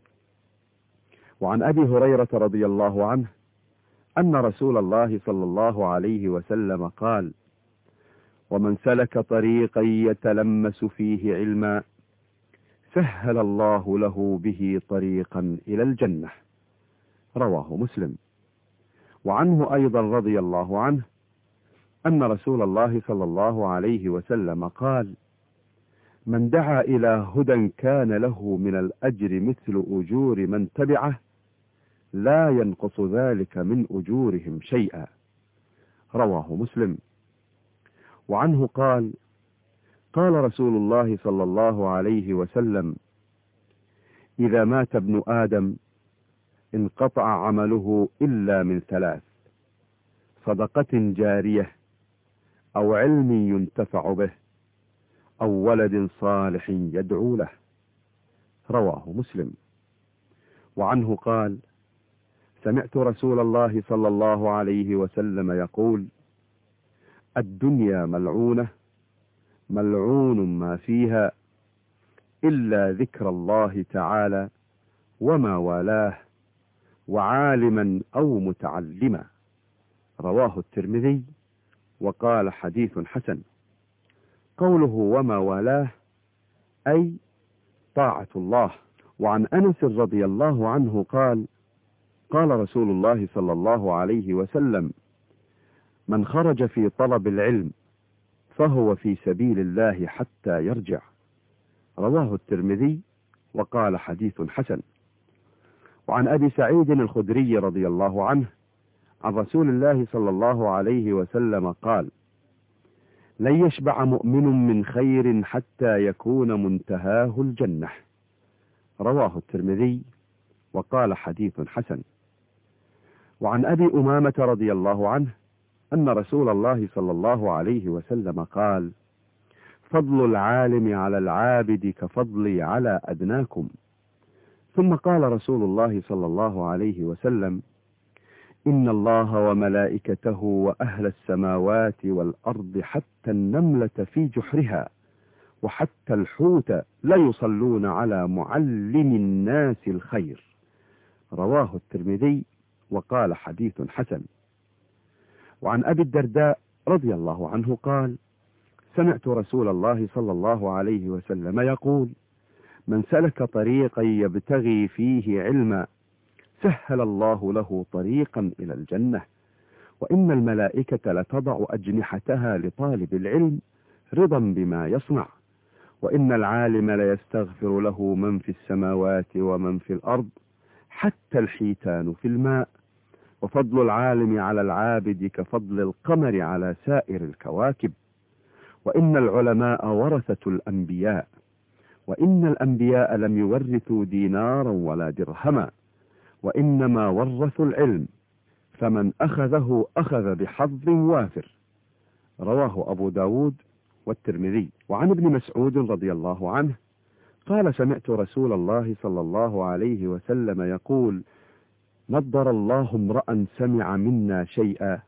وعن أبي هريرة رضي الله عنه أن رسول الله صلى الله عليه وسلم قال: ومن سلك طريقا يتلمس فيه علما سهل الله له به طريقا إلى الجنة. رواه مسلم. وعنه أيضا رضي الله عنه أن رسول الله صلى الله عليه وسلم قال: من دعا إلى هدى كان له من الأجر مثل أجور من تبعه لا ينقص ذلك من أجورهم شيئا. رواه مسلم. وعنه قال: قال رسول الله صلى الله عليه وسلم: إذا مات ابن آدم انقطع عمله إلا من ثلاث: صدقة جارية، أو علم ينتفع به، أو ولد صالح يدعو له. رواه مسلم. وعنه قال: سمعت رسول الله صلى الله عليه وسلم يقول: الدنيا ملعونة ملعون ما فيها إلا ذكر الله تعالى وما والاه وعالما أو متعلما. رواه الترمذي وقال حديث حسن. قوله وما والاه أي طاعة الله. وعن أنس رضي الله عنه قال: قال رسول الله صلى الله عليه وسلم: من خرج في طلب العلم فهو في سبيل الله حتى يرجع. رواه الترمذي وقال حديث حسن. وعن أبي سعيد الخدري رضي الله عنه عن رسول الله صلى الله عليه وسلم قال: لن يشبع مؤمن من خير حتى يكون منتهاه الجنة. رواه الترمذي وقال حديث حسن. وعن أبي أمامة رضي الله عنه أن رسول الله صلى الله عليه وسلم قال: فضل العالم على العابد كفضلي على أدناكم. ثم قال رسول الله صلى الله عليه وسلم: إن الله وملائكته وأهل السماوات والأرض حتى النملة في جحرها وحتى الحوت لا يصلون على معلم الناس الخير. رواه الترمذي وقال حديث حسن. وعن أبي الدرداء رضي الله عنه قال: سمعت رسول الله صلى الله عليه وسلم يقول: من سلك طريقا يبتغي فيه علما سهل الله له طريقا إلى الجنة، وإن الملائكة لتضع أجنحتها لطالب العلم رضا بما يصنع، وإن العالم ليستغفر له من في السماوات ومن في الأرض حتى الحيتان في الماء، وفضل العالم على العابد كفضل القمر على سائر الكواكب، وإن العلماء ورثة الأنبياء، وإن الأنبياء لم يورثوا دينارا ولا درهما، وإنما ورثوا العلم، فمن أخذه أخذ بحظ وافر. رواه أبو داود والترمذي. وعن ابن مسعود رضي الله عنه قال: سمعت رسول الله صلى الله عليه وسلم يقول: نضر الله امرأ سمع منا شيئا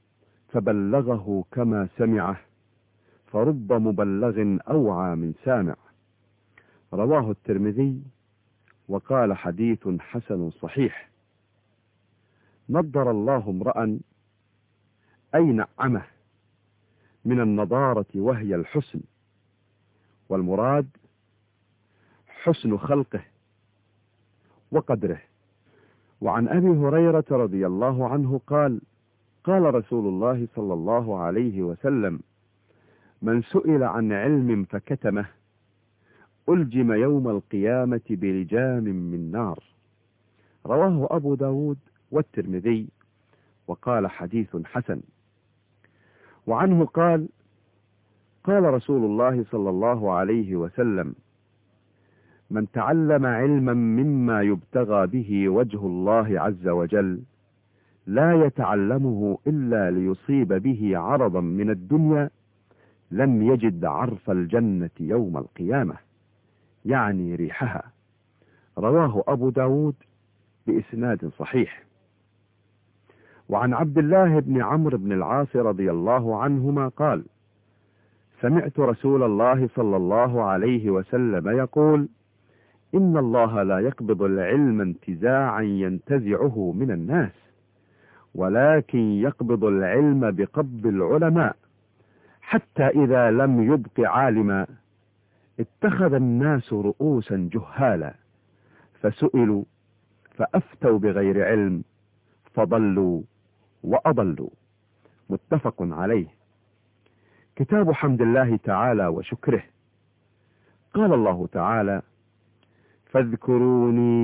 فبلغه كما سمعه، فرب مبلغ أوعى من سامع. رواه الترمذي وقال حديث حسن صحيح. نضر الله امرأ أي نعمه، من النضارة وهي الحسن، والمراد حسن خلقه وقدره. وعن أبي هريرة رضي الله عنه قال: قال رسول الله صلى الله عليه وسلم: من سئل عن علم فكتمه ألجم يوم القيامة بلجام من نار. رواه أبو داود والترمذي وقال حديث حسن. وعنه قال: قال رسول الله صلى الله عليه وسلم: من تعلم علما مما يبتغى به وجه الله عز وجل لا يتعلمه إلا ليصيب به عرضا من الدنيا لم يجد عرف الجنة يوم القيامة، يعني ريحها. رواه أبو داود بإسناد صحيح. وعن عبد الله بن عمرو بن العاص رضي الله عنهما قال: سمعت رسول الله صلى الله عليه وسلم يقول: إن الله لا يقبض العلم انتزاعا ينتزعه من الناس، ولكن يقبض العلم بقبض العلماء، حتى إذا لم يبق عالما اتخذ الناس رؤوسا جهالا فسئلوا فأفتوا بغير علم فضلوا وأضلوا. متفق عليه. كتاب حمد الله تعالى وشكره. قال الله تعالى: فاذكروني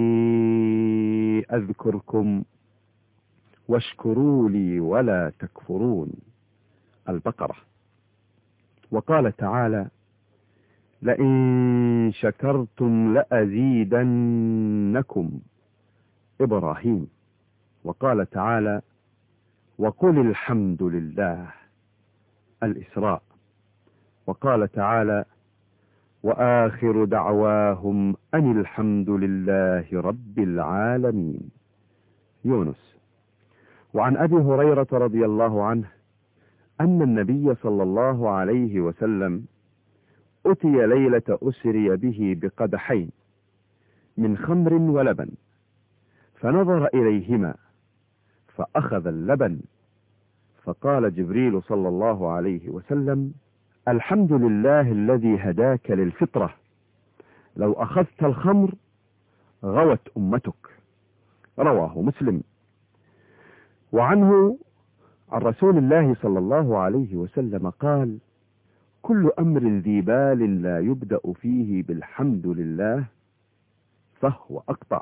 أذكركم واشكروا لي ولا تكفرون. البقرة. وقال تعالى: لئن شكرتم لأزيدنكم. إبراهيم. وقال تعالى: وقل الحمد لله. الإسراء. وقال تعالى: وآخر دعواهم أن الحمد لله رب العالمين. يونس. وعن أبي هريرة رضي الله عنه أن النبي صلى الله عليه وسلم أتي ليلة أسري به بقدحين من خمر ولبن، فنظر إليهما فأخذ اللبن، فقال جبريل صلى الله عليه وسلم: الحمد لله الذي هداك للفطرة، لو أخذت الخمر غوت أمتك. رواه مسلم. وعنه عن رسول الله صلى الله عليه وسلم قال: كل أمر ذي بال لا يبدأ فيه بالحمد لله فهو أقطع.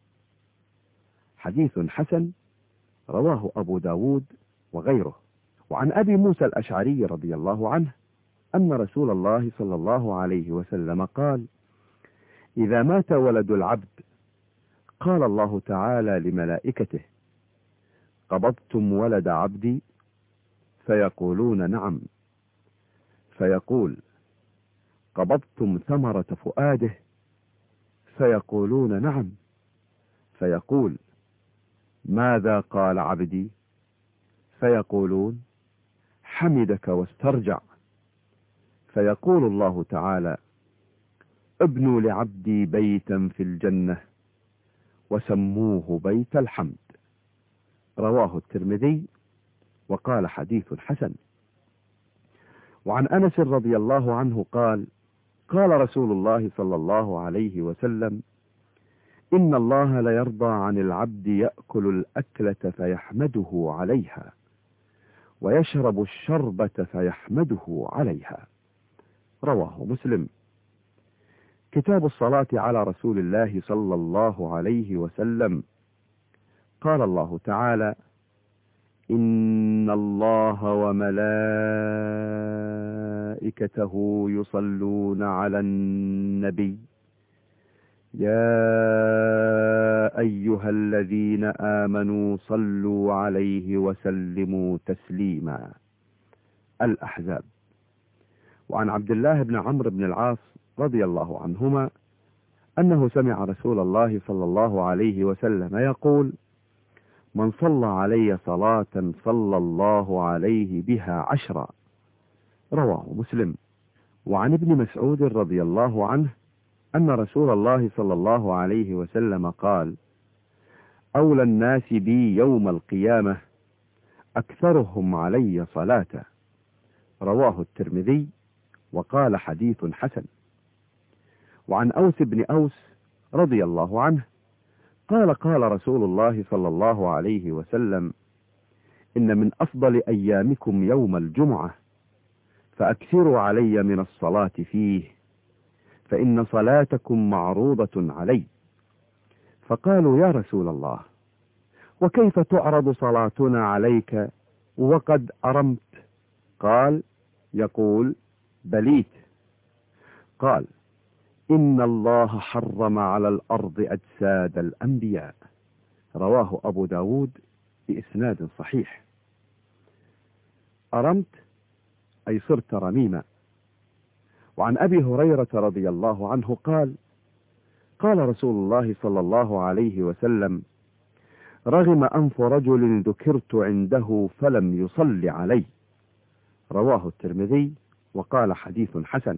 حديث حسن. رواه أبو داود وغيره. وعن أبي موسى الأشعري رضي الله عنه أن رسول الله صلى الله عليه وسلم قال: إذا مات ولد العبد قال الله تعالى لملائكته: قبضتم ولد عبدي؟ فيقولون: نعم. فيقول: قبضتم ثمرة فؤاده؟ فيقولون: نعم. فيقول: ماذا قال عبدي؟ فيقولون: حمدك واسترجع. فيقول الله تعالى: ابنوا لعبدي بيتا في الجنة وسموه بيت الحمد. رواه الترمذي وقال حديث حسن. وعن أنس رضي الله عنه قال: قال رسول الله صلى الله عليه وسلم: إن الله ليرضى عن العبد يأكل الأكلة فيحمده عليها، ويشرب الشربة فيحمده عليها. رواه مسلم. كتاب الصلاة على رسول الله صلى الله عليه وسلم. قال الله تعالى: إن الله وملائكته يصلون على النبي يا أيها الذين آمنوا صلوا عليه وسلموا تسليما. الأحزاب. وعن عبد الله بن عمرو بن العاص رضي الله عنهما أنه سمع رسول الله صلى الله عليه وسلم يقول: من صلى علي صلاة صلى الله عليه بها عشرا. رواه مسلم. وعن ابن مسعود رضي الله عنه أن رسول الله صلى الله عليه وسلم قال: أولى الناس بي يوم القيامة أكثرهم علي صلاة. رواه الترمذي وقال حديث حسن. وعن أوس بن أوس رضي الله عنه قال قال رسول الله صلى الله عليه وسلم: إن من أفضل أيامكم يوم الجمعة، فأكثروا علي من الصلاة فيه، فإن صلاتكم معروضة علي. فقالوا: يا رسول الله، وكيف تعرض صلاتنا عليك وقد أرمت؟ قال: يقول: بليت. قال: إن الله حرم على الأرض أجساد الأنبياء. رواه أبو داود بإسناد صحيح. أرمت أي صرت رميما. وعن أبي هريرة رضي الله عنه قال: قال رسول الله صلى الله عليه وسلم: رغم أنف رجل ذكرت عنده فلم يصل علي. رواه الترمذي وقال حديث حسن.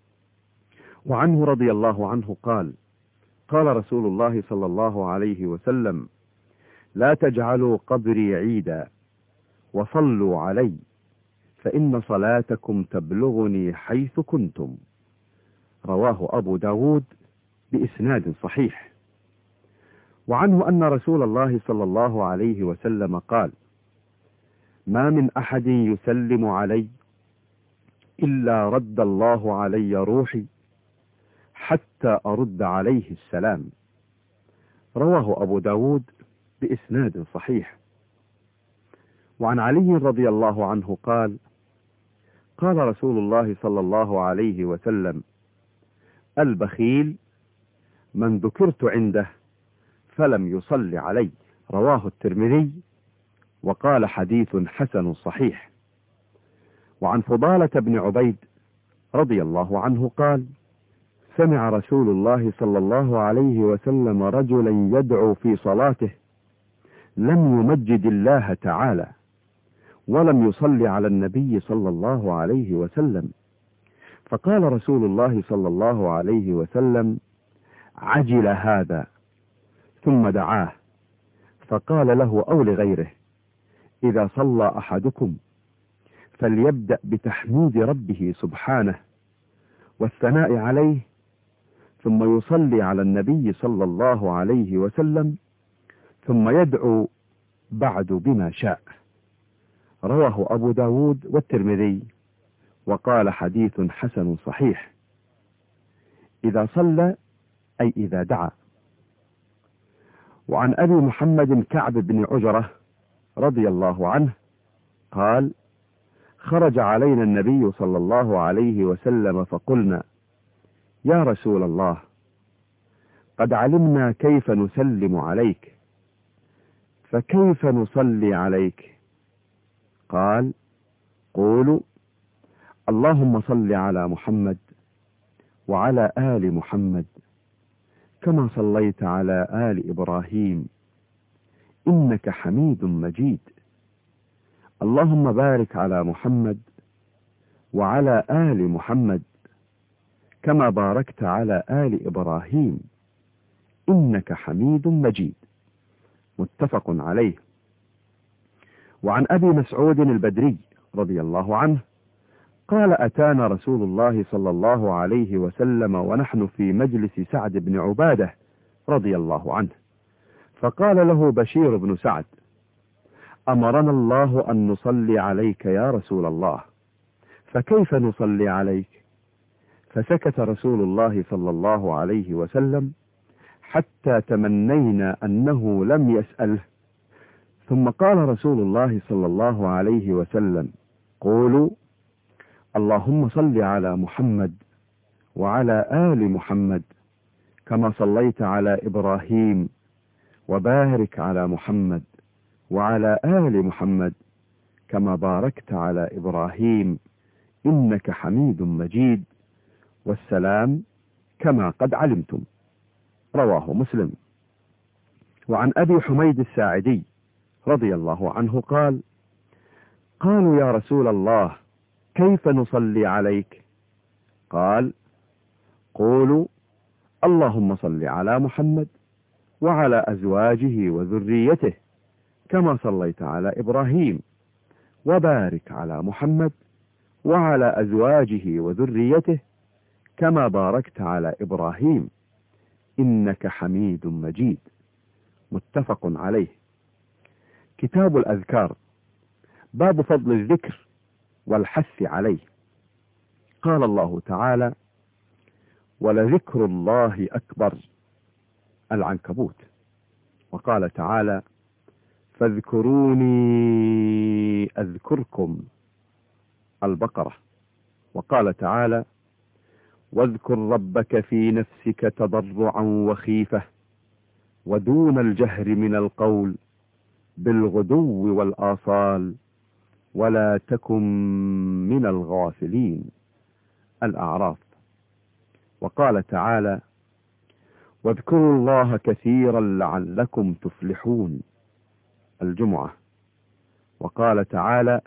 وعنه رضي الله عنه قال: قال رسول الله صلى الله عليه وسلم: لا تجعلوا قبري عيدا، وصلوا علي، فإن صلاتكم تبلغني حيث كنتم. رواه أبو داود بإسناد صحيح. وعنه أن رسول الله صلى الله عليه وسلم قال: ما من أحد يسلم علي إلا رد الله علي روحي حتى أرد عليه السلام. رواه أبو داود بإسناد صحيح. وعن علي رضي الله عنه قال: قال رسول الله صلى الله عليه وسلم: البخيل من ذكرت عنده فلم يصل علي. رواه الترمذي وقال حديث حسن صحيح. وعن فضالة بن عبيد رضي الله عنه قال: سمع رسول الله صلى الله عليه وسلم رجلا يدعو في صلاته لم يمجد الله تعالى ولم يصلي على النبي صلى الله عليه وسلم، فقال رسول الله صلى الله عليه وسلم: عجل هذا، ثم دعاه فقال له أو لغيره: إذا صلى أحدكم فليبدأ بتحميد ربه سبحانه والثناء عليه، ثم يصلي على النبي صلى الله عليه وسلم، ثم يدعو بعد بما شاء. رواه أبو داود والترمذي وقال حديث حسن صحيح. إذا صلى أي إذا دعا. وعن أبي محمد كعب بن عجرة رضي الله عنه قال: خرج علينا النبي صلى الله عليه وسلم فقلنا: يا رسول الله، قد علمنا كيف نسلم عليك، فكيف نصلي عليك؟ قال: قولوا: اللهم صل على محمد وعلى آل محمد كما صليت على آل إبراهيم إنك حميد مجيد، اللهم بارك على محمد وعلى آل محمد كما باركت على آل إبراهيم إنك حميد مجيد. متفق عليه. وعن أبي مسعود البدري رضي الله عنه قال: أتانا رسول الله صلى الله عليه وسلم ونحن في مجلس سعد بن عبادة رضي الله عنه، فقال له بشير بن سعد: أمرنا الله أن نصلي عليك يا رسول الله، فكيف نصلي عليك؟ فسكت رسول الله صلى الله عليه وسلم حتى تمنينا أنه لم يسأله، ثم قال رسول الله صلى الله عليه وسلم: قولوا: اللهم صل على محمد وعلى آل محمد كما صليت على إبراهيم، وبارك على محمد وعلى آل محمد كما باركت على إبراهيم إنك حميد مجيد، والسلام كما قد علمتم. رواه مسلم. وعن أبي حميد الساعدي رضي الله عنه قال: قالوا: يا رسول الله، كيف نصلي عليك؟ قال: قولوا: اللهم صل على محمد وعلى أزواجه وذريته كما صليت على إبراهيم، وبارك على محمد وعلى أزواجه وذريته كما باركت على إبراهيم إنك حميد مجيد. متفق عليه. كتاب الأذكار، باب فضل الذكر والحث عليه. قال الله تعالى: ولذكر الله أكبر، العنكبوت. وقال تعالى: فاذكروني أذكركم، البقرة. وقال تعالى: واذكر ربك في نفسك تضرعا وخيفة ودون الجهر من القول بالغدو والآصال ولا تكن من الغافلين، الأعراف. وقال تعالى: واذكروا الله كثيرا لعلكم تفلحون، الجمعة. وقال تعالى: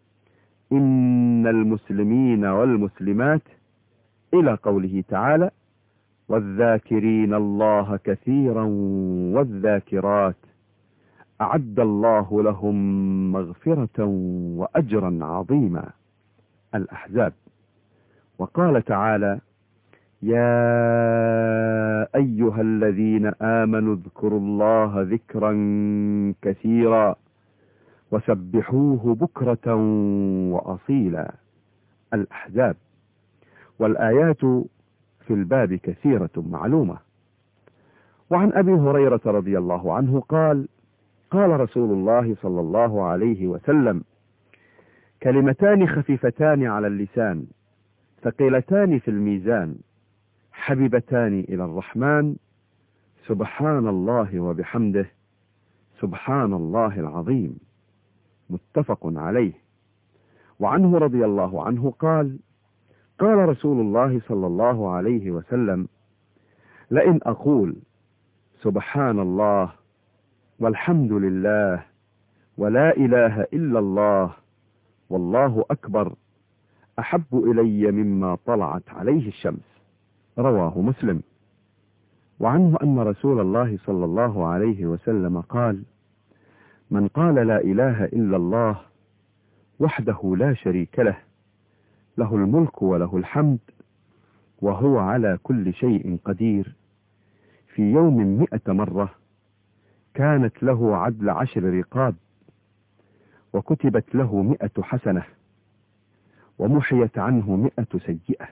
إن المسلمين والمسلمات، إلى قوله تعالى: والذاكرين الله كثيرا والذاكرات أعد الله لهم مغفرة وأجرا عظيما، الأحزاب. وقال تعالى: يا أيها الذين آمنوا اذكروا الله ذكرا كثيرا وسبحوه بكرة وأصيلا، الأحزاب. والآيات في الباب كثيرة معلومة. وعن أبي هريرة رضي الله عنه قال: قال رسول الله صلى الله عليه وسلم: كلمتان خفيفتان على اللسان ثقيلتان في الميزان حبيبتان إلى الرحمن، سبحان الله وبحمده، سبحان الله العظيم. متفق عليه. وعنه رضي الله عنه قال: قال رسول الله صلى الله عليه وسلم: لئن أقول سبحان الله والحمد لله ولا إله إلا الله والله أكبر أحب إلي مما طلعت عليه الشمس، رواه مسلم. وعنه أن رسول الله صلى الله عليه وسلم قال: من قال لا إله إلا الله وحده لا شريك له له الملك وله الحمد وهو على كل شيء قدير في يوم مئة مرة كانت له عدل عشر رقاب وكتبت له مئة حسنة ومحيت عنه مئة سيئة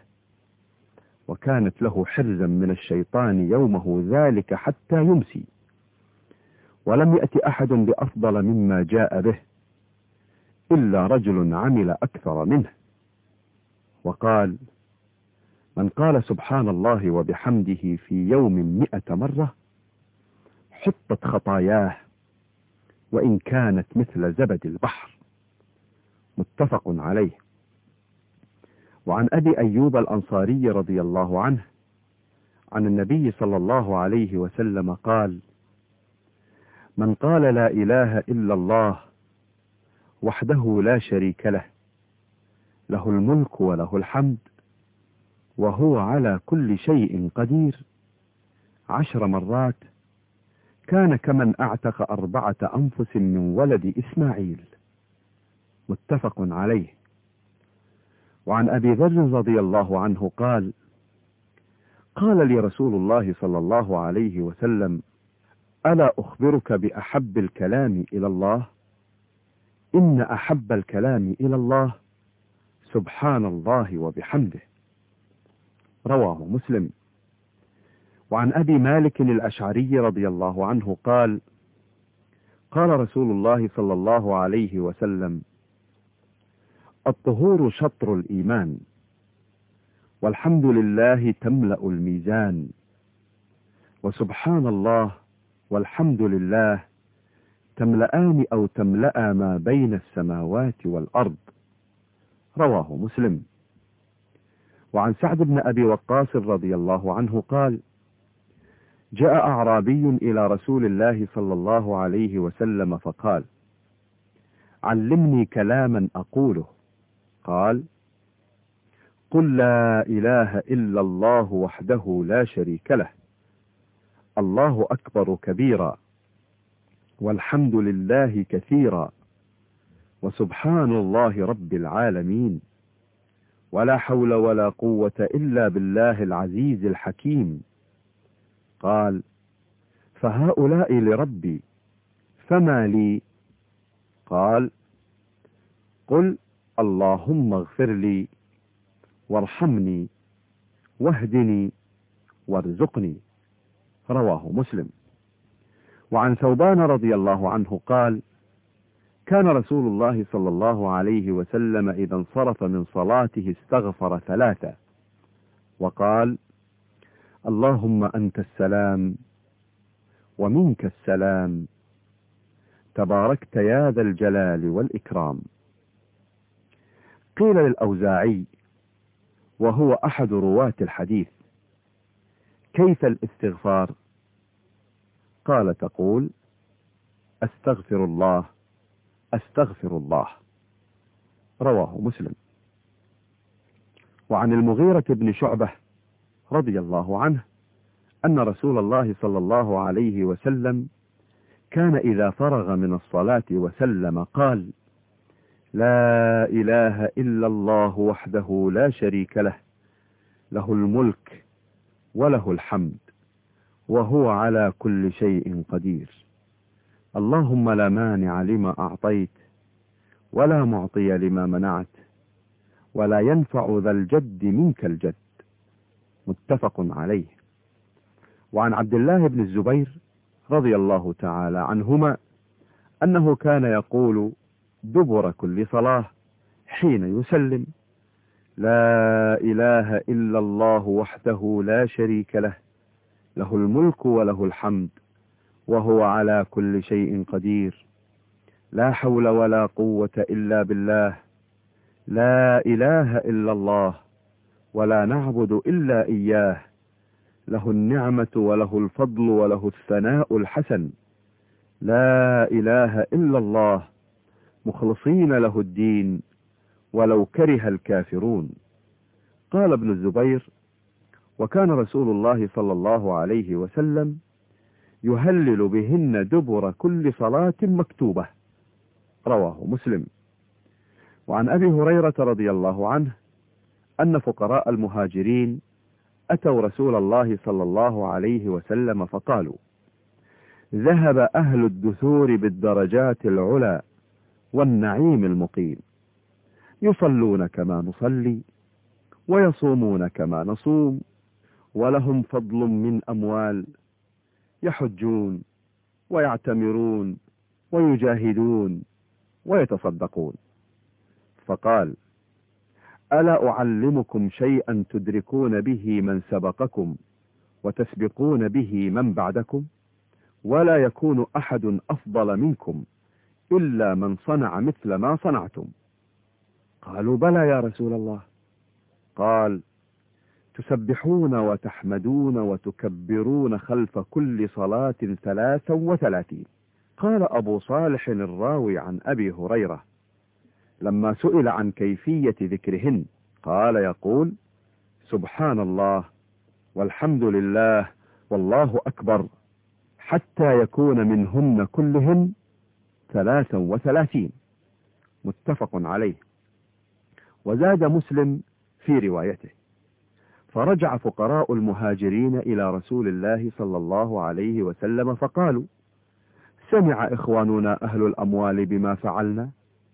وكانت له حرزا من الشيطان يومه ذلك حتى يمسي، ولم يأت أحد بأفضل مما جاء به إلا رجل عمل أكثر منه. وقال: من قال سبحان الله وبحمده في يوم مئة مرة حطت خطاياه وإن كانت مثل زبد البحر. متفق عليه. وعن أبي أيوب الأنصاري رضي الله عنه عن النبي صلى الله عليه وسلم قال: من قال لا إله إلا الله وحده لا شريك له له الملك وله الحمد وهو على كل شيء قدير عشر مرات كان كمن أعتق أربعة أنفس من ولد إسماعيل. متفق عليه. وعن أبي ذر رضي الله عنه قال: قال لي رسول الله صلى الله عليه وسلم: ألا أخبرك بأحب الكلام إلى الله؟ إن أحب الكلام إلى الله سبحان الله وبحمده، رواه مسلم. وعن أبي مالك الأشعري رضي الله عنه قال: قال رسول الله صلى الله عليه وسلم: الطهور شطر الإيمان والحمد لله تملأ الميزان وسبحان الله والحمد لله تملأان أو تملأ ما بين السماوات والأرض، رواه مسلم. وعن سعد بن أبي وقاص رضي الله عنه قال: جاء أعرابي إلى رسول الله صلى الله عليه وسلم فقال: علمني كلاما أقوله. قال: قل لا إله إلا الله وحده لا شريك له الله أكبر كبيرا والحمد لله كثيرا وسبحان الله رب العالمين ولا حول ولا قوة إلا بالله العزيز الحكيم. قال: فهؤلاء لربي فما لي؟ قال: قل اللهم اغفر لي وارحمني واهدني وارزقني. رواه مسلم. وعن ثوبان رضي الله عنه قال: كان رسول الله صلى الله عليه وسلم إذا انصرف من صلاته استغفر ثلاثة وقال: اللهم أنت السلام ومنك السلام، تباركت يا ذا الجلال والإكرام. قيل للأوزاعي وهو أحد رواة الحديث: كيف الاستغفار؟ قال: تقول: أستغفر الله أستغفر الله. رواه مسلم. وعن المغيرة بن شعبة رضي الله عنه أن رسول الله صلى الله عليه وسلم كان إذا فرغ من الصلاة وسلم قال: لا إله إلا الله وحده لا شريك له، له الملك وله الحمد وهو على كل شيء قدير. اللهم لا مانع لما أعطيت ولا معطي لما منعت ولا ينفع ذا الجد منك الجد. متفق عليه. وعن عبد الله بن الزبير رضي الله تعالى عنهما أنه كان يقول دبر كل صلاة حين يسلم: لا إله إلا الله وحده لا شريك له، له الملك وله الحمد وهو على كل شيء قدير، لا حول ولا قوة إلا بالله، لا إله إلا الله ولا نعبد إلا إياه، له النعمة وله الفضل وله الثناء الحسن، لا إله إلا الله مخلصين له الدين ولو كره الكافرون. قال ابن الزبير: وكان رسول الله صلى الله عليه وسلم يهلل بهن دبر كل صلاة مكتوبة. رواه مسلم. وعن أبي هريرة رضي الله عنه أن فقراء المهاجرين أتوا رسول الله صلى الله عليه وسلم فقالوا: ذهب أهل الدثور بالدرجات العلى والنعيم المقيم، يصلون كما نصلي ويصومون كما نصوم، ولهم فضل من أموال، يحجون ويعتمرون ويجاهدون ويتصدقون. فقال: ألا أعلمكم شيئا تدركون به من سبقكم وتسبقون به من بعدكم، ولا يكون أحد أفضل منكم إلا من صنع مثل ما صنعتم؟ قالوا: بلى يا رسول الله. قال: تسبحون وتحمدون وتكبرون خلف كل صلاة ثلاثا وثلاثين. قال أبو صالح الراوي عن أبي هريرة لما سئل عن كيفية ذكرهن قال: يقول: سبحان الله والحمد لله والله أكبر، حتى يكون منهن كلهن ثلاثا وثلاثين. متفق عليه. وزاد مسلم في روايته: فرجع فقراء المهاجرين إلى رسول الله صلى الله عليه وسلم فقالوا: سمع إخواننا أهل الأموال بما فعلنا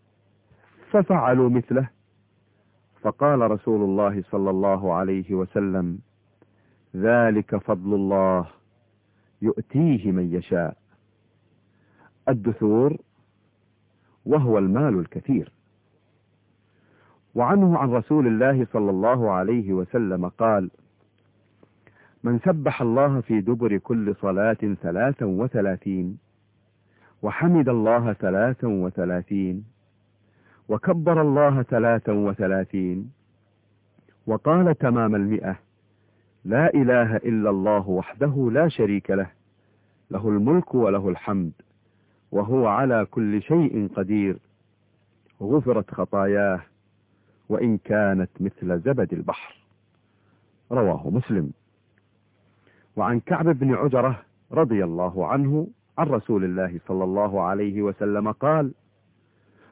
ففعلوا مثله. فقال رسول الله صلى الله عليه وسلم: ذلك فضل الله يؤتيه من يشاء. الدثور وهو المال الكثير. وعنه عن رسول الله صلى الله عليه وسلم قال: من سبح الله في دبر كل صلاة ثلاثا وثلاثين، وحمد الله ثلاثا وثلاثين، وكبر الله ثلاثا وثلاثين، وقال تمام المئة: لا إله إلا الله وحده لا شريك له، له الملك وله الحمد وهو على كل شيء قدير، غفرت خطاياه وإن كانت مثل زبد البحر. رواه مسلم. وعن كعب بن عجرة رضي الله عنه عن رسول الله صلى الله عليه وسلم قال: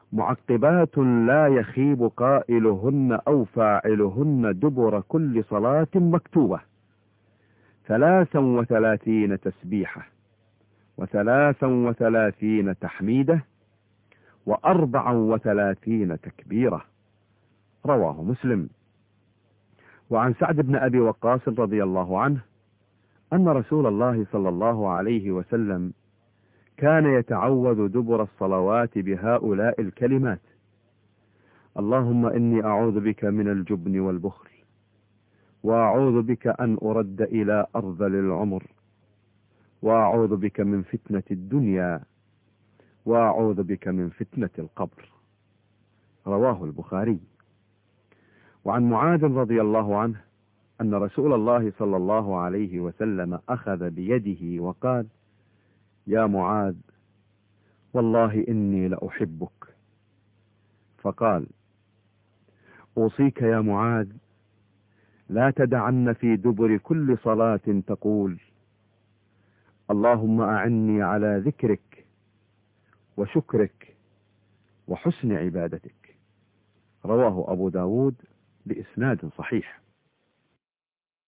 معقبات لا يخيب قائلهن أو فاعلهن دبر كل صلاة مكتوبة، ثلاثا وثلاثين تسبيحة، وثلاثا وثلاثين تحميدة، وأربعا وثلاثين تكبيرة. رواه مسلم. وعن سعد بن أبي وقاص رضي الله عنه أن رسول الله صلى الله عليه وسلم كان يتعوذ دبر الصلوات بهؤلاء الكلمات: اللهم إني أعوذ بك من الجبن والبخل، وأعوذ بك أن أرد إلى أرذل العمر، وأعوذ بك من فتنة الدنيا، وأعوذ بك من فتنة القبر. رواه البخاري. وعن معاذ رضي الله عنه أن رسول الله صلى الله عليه وسلم أخذ بيده وقال: يا معاذ، والله إني لأحبك. فقال: أوصيك يا معاذ لا تدعن في دبر كل صلاة تقول: اللهم أعني على ذكرك وشكرك وحسن عبادتك. رواه أبو داود بإسناد صحيح.